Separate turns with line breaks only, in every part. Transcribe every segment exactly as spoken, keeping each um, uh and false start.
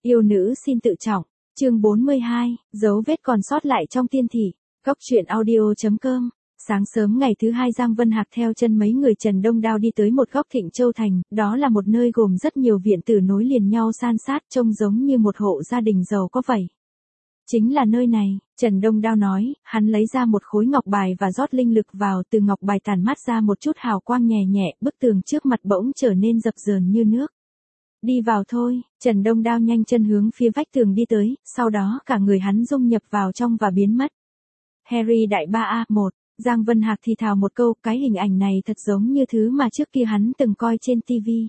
Yêu nữ xin tự trọng. Chương bốn mươi hai, dấu vết còn sót lại trong tiên thị. Cốc truyện audio chấm com. Sáng sớm ngày thứ hai Giang Vân Hạc theo chân mấy người Trần Đông Đao đi tới một góc Thịnh Châu Thành, đó là một nơi gồm rất nhiều viện tử nối liền nhau san sát, trông giống như một hộ gia đình giàu có vậy. Chính là nơi này, Trần Đông Đao nói, hắn lấy ra một khối ngọc bài và rót linh lực vào, từ ngọc bài tản mát ra một chút hào quang nhẹ nhẹ, bức tường trước mặt bỗng trở nên dập dờn như nước. Đi vào thôi, Trần Đông Đao nhanh chân hướng phía vách tường đi tới, sau đó cả người hắn dung nhập vào trong và biến mất. Harry đại ba A một, Giang Vân Hạc thì thào một câu, cái hình ảnh này thật giống như thứ mà trước kia hắn từng coi trên tivi.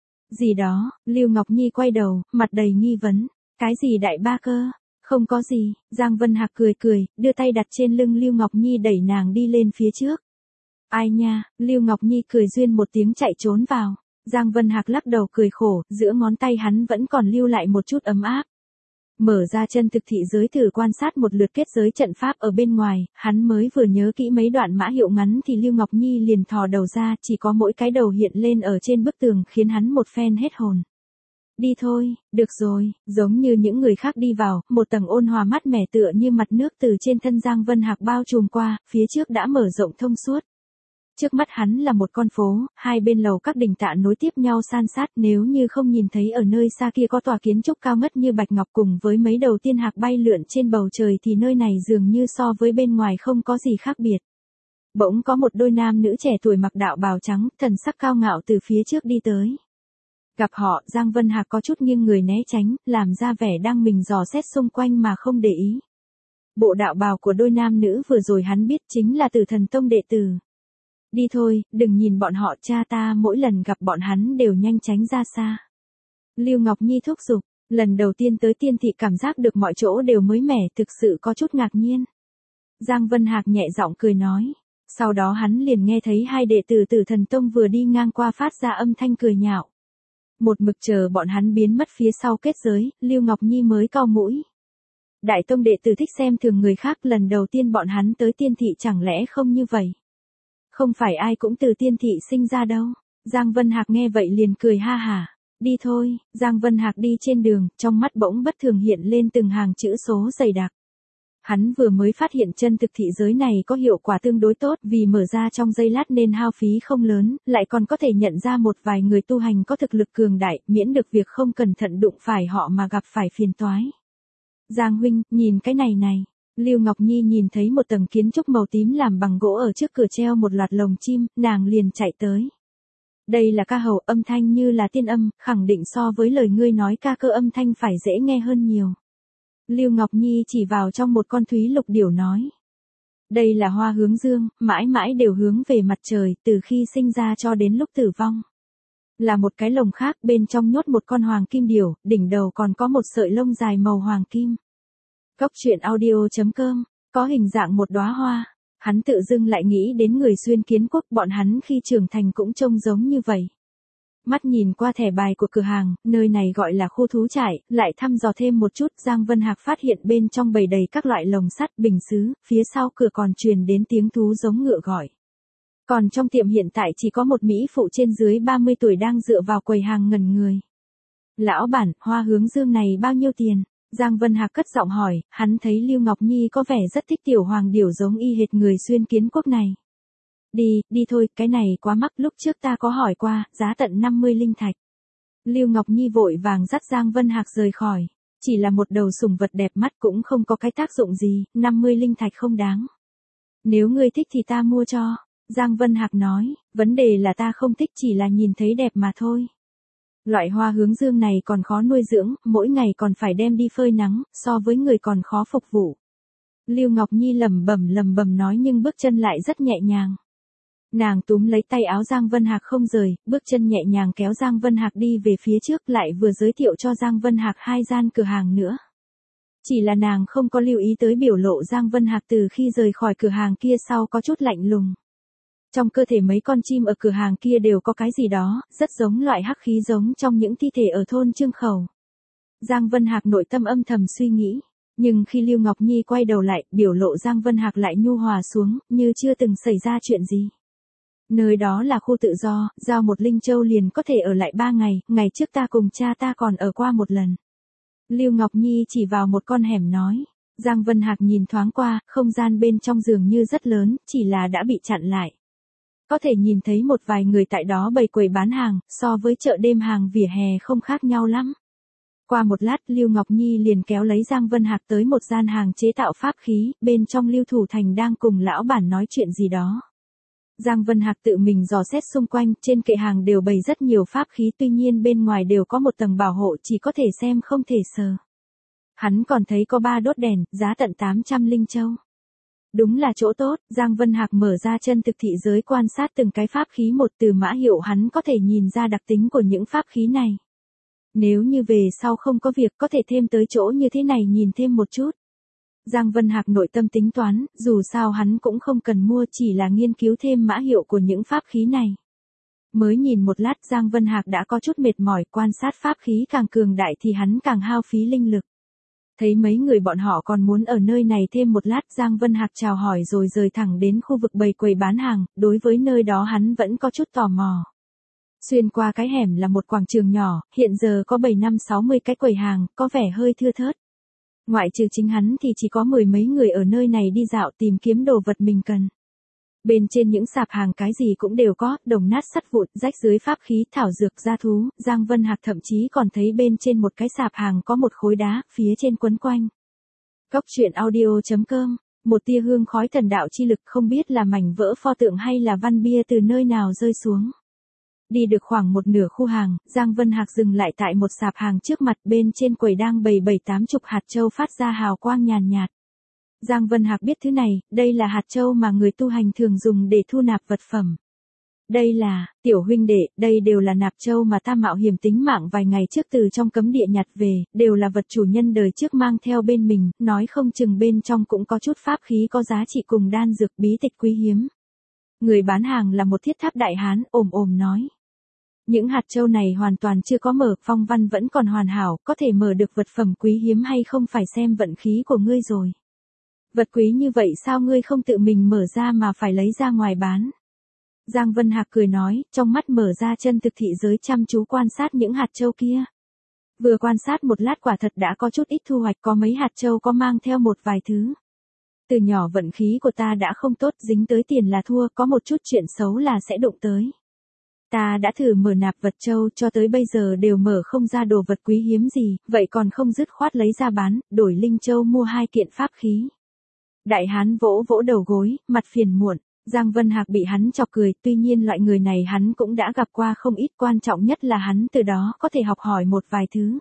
Gì đó, Lưu Ngọc Nhi quay đầu, mặt đầy nghi vấn, cái gì đại ba cơ? Không có gì, Giang Vân Hạc cười cười, đưa tay đặt trên lưng Lưu Ngọc Nhi đẩy nàng đi lên phía trước. Ai nha, Lưu Ngọc Nhi cười duyên một tiếng chạy trốn vào. Giang Vân Hạc lắc đầu cười khổ, giữa ngón tay hắn vẫn còn lưu lại một chút ấm áp. Mở ra chân thực thị giới thử quan sát một lượt kết giới trận pháp ở bên ngoài, hắn mới vừa nhớ kỹ mấy đoạn mã hiệu ngắn thì Lưu Ngọc Nhi liền thò đầu ra, chỉ có mỗi cái đầu hiện lên ở trên bức tường khiến hắn một phen hết hồn. Đi thôi, được rồi, giống như những người khác đi vào, một tầng ôn hòa mát mẻ tựa như mặt nước từ trên thân Giang Vân Hạc bao trùm qua, phía trước đã mở rộng thông suốt. Trước mắt hắn là một con phố, hai bên lầu các đình tạ nối tiếp nhau san sát, nếu như không nhìn thấy ở nơi xa kia có tòa kiến trúc cao ngất như bạch ngọc cùng với mấy đầu tiên hạc bay lượn trên bầu trời thì nơi này dường như so với bên ngoài không có gì khác biệt. Bỗng có một đôi nam nữ trẻ tuổi mặc đạo bào trắng, thần sắc cao ngạo từ phía trước đi tới. Gặp họ, Giang Vân Hạc có chút nghiêng người né tránh, làm ra vẻ đang mình dò xét xung quanh mà không để ý. Bộ đạo bào của đôi nam nữ vừa rồi hắn biết chính là Tử Thần Tông đệ tử. Đi thôi, đừng nhìn bọn họ, cha ta mỗi lần gặp bọn hắn đều nhanh tránh ra xa. Lưu Ngọc Nhi thúc giục, lần đầu tiên tới tiên thị cảm giác được mọi chỗ đều mới mẻ, thực sự có chút ngạc nhiên. Giang Vân Hạc nhẹ giọng cười nói. Sau đó hắn liền nghe thấy hai đệ tử Tử Thần Tông vừa đi ngang qua phát ra âm thanh cười nhạo. Một mực chờ bọn hắn biến mất phía sau kết giới, Lưu Ngọc Nhi mới cau mũi. Đại tông đệ tử thích xem thường người khác, lần đầu tiên bọn hắn tới tiên thị chẳng lẽ không như vậy? Không phải ai cũng từ tiên thị sinh ra đâu. Giang Vân Hạc nghe vậy liền cười ha hả. Đi thôi, Giang Vân Hạc đi trên đường, trong mắt bỗng bất thường hiện lên từng hàng chữ số dày đặc. Hắn vừa mới phát hiện chân thực thị giới này có hiệu quả tương đối tốt vì mở ra trong giây lát nên hao phí không lớn, lại còn có thể nhận ra một vài người tu hành có thực lực cường đại, miễn được việc không cẩn thận đụng phải họ mà gặp phải phiền toái. Giang huynh, nhìn cái này này. Lưu Ngọc Nhi nhìn thấy một tầng kiến trúc màu tím làm bằng gỗ ở trước cửa treo một loạt lồng chim, nàng liền chạy tới. Đây là ca hầu, âm thanh như là tiên âm, khẳng định so với lời ngươi nói ca cơ âm thanh phải dễ nghe hơn nhiều. Lưu Ngọc Nhi chỉ vào trong một con thúy lục điểu nói. Đây là hoa hướng dương, mãi mãi đều hướng về mặt trời, từ khi sinh ra cho đến lúc tử vong. Là một cái lồng khác, bên trong nhốt một con hoàng kim điểu, đỉnh đầu còn có một sợi lông dài màu hoàng kim. Cốc truyện audio chấm com, có hình dạng một đóa hoa. Hắn tự dưng lại nghĩ đến người xuyên kiến quốc, bọn hắn khi trưởng thành cũng trông giống như vậy. Mắt nhìn qua thẻ bài của cửa hàng, nơi này gọi là khu thú trại, lại thăm dò thêm một chút, Giang Vân Hạc phát hiện bên trong bày đầy các loại lồng sắt, bình sứ, phía sau cửa còn truyền đến tiếng thú giống ngựa gọi. Còn trong tiệm hiện tại chỉ có một mỹ phụ trên dưới ba mươi tuổi đang dựa vào quầy hàng ngẩn người. Lão bản, hoa hướng dương này bao nhiêu tiền? Giang Vân Hạc cất giọng hỏi, hắn thấy Lưu Ngọc Nhi có vẻ rất thích tiểu hoàng điểu giống y hệt người xuyên kiến quốc này. Đi, đi thôi, cái này quá mắc, lúc trước ta có hỏi qua, giá tận năm mươi linh thạch. Lưu Ngọc Nhi vội vàng dắt Giang Vân Hạc rời khỏi, chỉ là một đầu sùng vật đẹp mắt cũng không có cái tác dụng gì, năm mươi linh thạch không đáng. Nếu ngươi thích thì ta mua cho, Giang Vân Hạc nói, vấn đề là ta không thích, chỉ là nhìn thấy đẹp mà thôi. Loại hoa hướng dương này còn khó nuôi dưỡng, mỗi ngày còn phải đem đi phơi nắng, so với người còn khó phục vụ. Lưu Ngọc Nhi lẩm bẩm lẩm bẩm nói nhưng bước chân lại rất nhẹ nhàng. Nàng túm lấy tay áo Giang Vân Hạc không rời, bước chân nhẹ nhàng kéo Giang Vân Hạc đi về phía trước, lại vừa giới thiệu cho Giang Vân Hạc hai gian cửa hàng nữa. Chỉ là nàng không có lưu ý tới biểu lộ Giang Vân Hạc từ khi rời khỏi cửa hàng kia sau có chút lạnh lùng. Trong cơ thể mấy con chim ở cửa hàng kia đều có cái gì đó, rất giống loại hắc khí giống trong những thi thể ở thôn Trương Khẩu. Giang Vân Hạc nội tâm âm thầm suy nghĩ, nhưng khi Lưu Ngọc Nhi quay đầu lại, biểu lộ Giang Vân Hạc lại nhu hòa xuống, như chưa từng xảy ra chuyện gì. Nơi đó là khu tự do, giao một linh châu liền có thể ở lại ba ngày, ngày trước ta cùng cha ta còn ở qua một lần. Lưu Ngọc Nhi chỉ vào một con hẻm nói. Giang Vân Hạc nhìn thoáng qua, không gian bên trong dường như rất lớn, chỉ là đã bị chặn lại. Có thể nhìn thấy một vài người tại đó bày quầy bán hàng, so với chợ đêm hàng vỉa hè không khác nhau lắm. Qua một lát Lưu Ngọc Nhi liền kéo lấy Giang Vân Hạc tới một gian hàng chế tạo pháp khí, bên trong Lưu Thủ Thành đang cùng lão bản nói chuyện gì đó. Giang Vân Hạc tự mình dò xét xung quanh, trên kệ hàng đều bày rất nhiều pháp khí, tuy nhiên bên ngoài đều có một tầng bảo hộ, chỉ có thể xem không thể sờ. Hắn còn thấy có ba đốt đèn, giá tận tám trăm linh châu. Đúng là chỗ tốt, Giang Vân Hạc mở ra chân thực thị giới quan sát từng cái pháp khí một, từ mã hiệu hắn có thể nhìn ra đặc tính của những pháp khí này. Nếu như về sau không có việc có thể thêm tới chỗ như thế này nhìn thêm một chút. Giang Vân Hạc nội tâm tính toán, dù sao hắn cũng không cần mua, chỉ là nghiên cứu thêm mã hiệu của những pháp khí này. Mới nhìn một lát Giang Vân Hạc đã có chút mệt mỏi, quan sát pháp khí càng cường đại thì hắn càng hao phí linh lực. Thấy mấy người bọn họ còn muốn ở nơi này thêm một lát, Giang Vân Hạc chào hỏi rồi rời thẳng đến khu vực bày quầy bán hàng, đối với nơi đó hắn vẫn có chút tò mò. Xuyên qua cái hẻm là một quảng trường nhỏ, hiện giờ có bảy năm sáu mươi cái quầy hàng, có vẻ hơi thưa thớt. Ngoại trừ chính hắn thì chỉ có mười mấy người ở nơi này đi dạo tìm kiếm đồ vật mình cần. Bên trên những sạp hàng cái gì cũng đều có, đồng nát sắt vụn, rách dưới pháp khí, thảo dược, gia thú. Giang Vân Hạc thậm chí còn thấy bên trên một cái sạp hàng có một khối đá, phía trên quấn quanh. Cốc truyện audio chấm com, một tia hương khói thần đạo chi lực, không biết là mảnh vỡ pho tượng hay là văn bia từ nơi nào rơi xuống. Đi được khoảng một nửa khu hàng, Giang Vân Hạc dừng lại tại một sạp hàng trước mặt, bên trên quầy đang bày bảy tám chục hạt châu phát ra hào quang nhàn nhạt. Giang Vân Hạc biết thứ này, đây là hạt châu mà người tu hành thường dùng để thu nạp vật phẩm. Đây là, tiểu huynh đệ, đây đều là nạp châu mà ta mạo hiểm tính mạng vài ngày trước từ trong cấm địa nhặt về, đều là vật chủ nhân đời trước mang theo bên mình, nói không chừng bên trong cũng có chút pháp khí có giá trị cùng đan dược bí tịch quý hiếm. Người bán hàng là một thiết tháp đại hán, ồm ồm nói. Những hạt châu này hoàn toàn chưa có mở, phong văn vẫn còn hoàn hảo, có thể mở được vật phẩm quý hiếm hay không phải xem vận khí của ngươi rồi. Vật quý như vậy sao ngươi không tự mình mở ra mà phải lấy ra ngoài bán? Giang Vân Hạc cười nói, trong mắt mở ra chân thực thị giới chăm chú quan sát những hạt châu kia. Vừa quan sát một lát quả thật đã có chút ít thu hoạch, có mấy hạt châu có mang theo một vài thứ. Từ nhỏ vận khí của ta đã không tốt, dính tới tiền là thua, có một chút chuyện xấu là sẽ đụng tới. Ta đã thử mở nạp vật châu cho tới bây giờ đều mở không ra đồ vật quý hiếm gì, vậy còn không dứt khoát lấy ra bán, đổi linh châu mua hai kiện pháp khí. Đại hán vỗ vỗ đầu gối, mặt phiền muộn. Giang Vân Hạc bị hắn chọc cười, tuy nhiên loại người này hắn cũng đã gặp qua không ít, quan trọng nhất là hắn từ đó có thể học hỏi một vài thứ.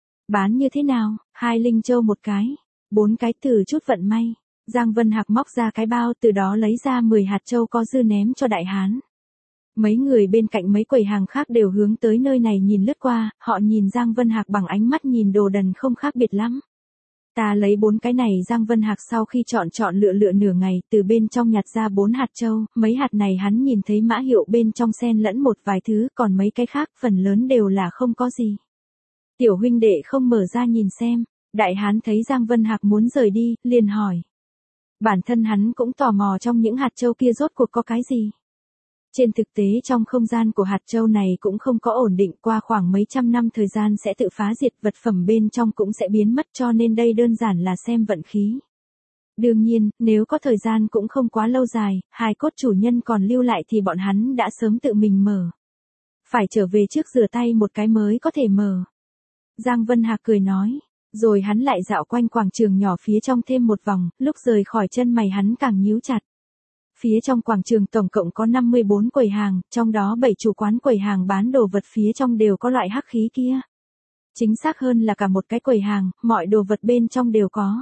Bán như thế nào? Hai linh châu một cái, bốn cái, thử chút vận may. Giang Vân Hạc móc ra cái bao, từ đó lấy ra mười hạt châu có dư ném cho đại hán. Mấy người bên cạnh mấy quầy hàng khác đều hướng tới nơi này nhìn lướt qua, họ nhìn Giang Vân Hạc bằng ánh mắt nhìn đồ đần không khác biệt lắm. Ta lấy bốn cái này. Giang Vân Hạc sau khi chọn chọn lựa lựa nửa ngày, từ bên trong nhặt ra bốn hạt châu, mấy hạt này hắn nhìn thấy mã hiệu bên trong xen lẫn một vài thứ, còn mấy cái khác phần lớn đều là không có gì. Tiểu huynh đệ không mở ra nhìn xem. Đại hán thấy Giang Vân Hạc muốn rời đi, liền hỏi. Bản thân hắn cũng tò mò trong những hạt châu kia rốt cuộc có cái gì. Trên thực tế trong không gian của hạt châu này cũng không có ổn định, qua khoảng mấy trăm năm thời gian sẽ tự phá diệt, vật phẩm bên trong cũng sẽ biến mất, cho nên đây đơn giản là xem vận khí. Đương nhiên, nếu có thời gian cũng không quá lâu dài, hài cốt chủ nhân còn lưu lại thì bọn hắn đã sớm tự mình mở. Phải trở về trước rửa tay một cái mới có thể mở. Giang Vân Hạc cười nói, rồi hắn lại dạo quanh quảng trường nhỏ phía trong thêm một vòng, lúc rời khỏi chân mày hắn càng nhíu chặt. Phía trong quảng trường tổng cộng có năm mươi bốn quầy hàng, trong đó bảy chủ quán quầy hàng bán đồ vật phía trong đều có loại hắc khí kia. Chính xác hơn là cả một cái quầy hàng, mọi đồ vật bên trong đều có.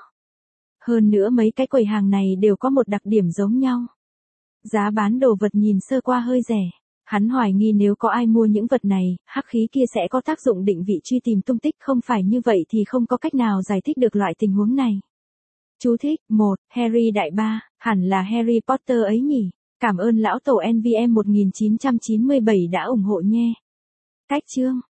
Hơn nữa mấy cái quầy hàng này đều có một đặc điểm giống nhau. Giá bán đồ vật nhìn sơ qua hơi rẻ. Hắn hoài nghi nếu có ai mua những vật này, hắc khí kia sẽ có tác dụng định vị truy tìm tung tích, không phải như vậy thì không có cách nào giải thích được loại tình huống này. Chú thích, một, Harry đại ba, hẳn là Harry Potter ấy nhỉ. Cảm ơn lão tổ en vê em một nghìn chín trăm chín mươi bảy đã ủng hộ nhé. Cách chương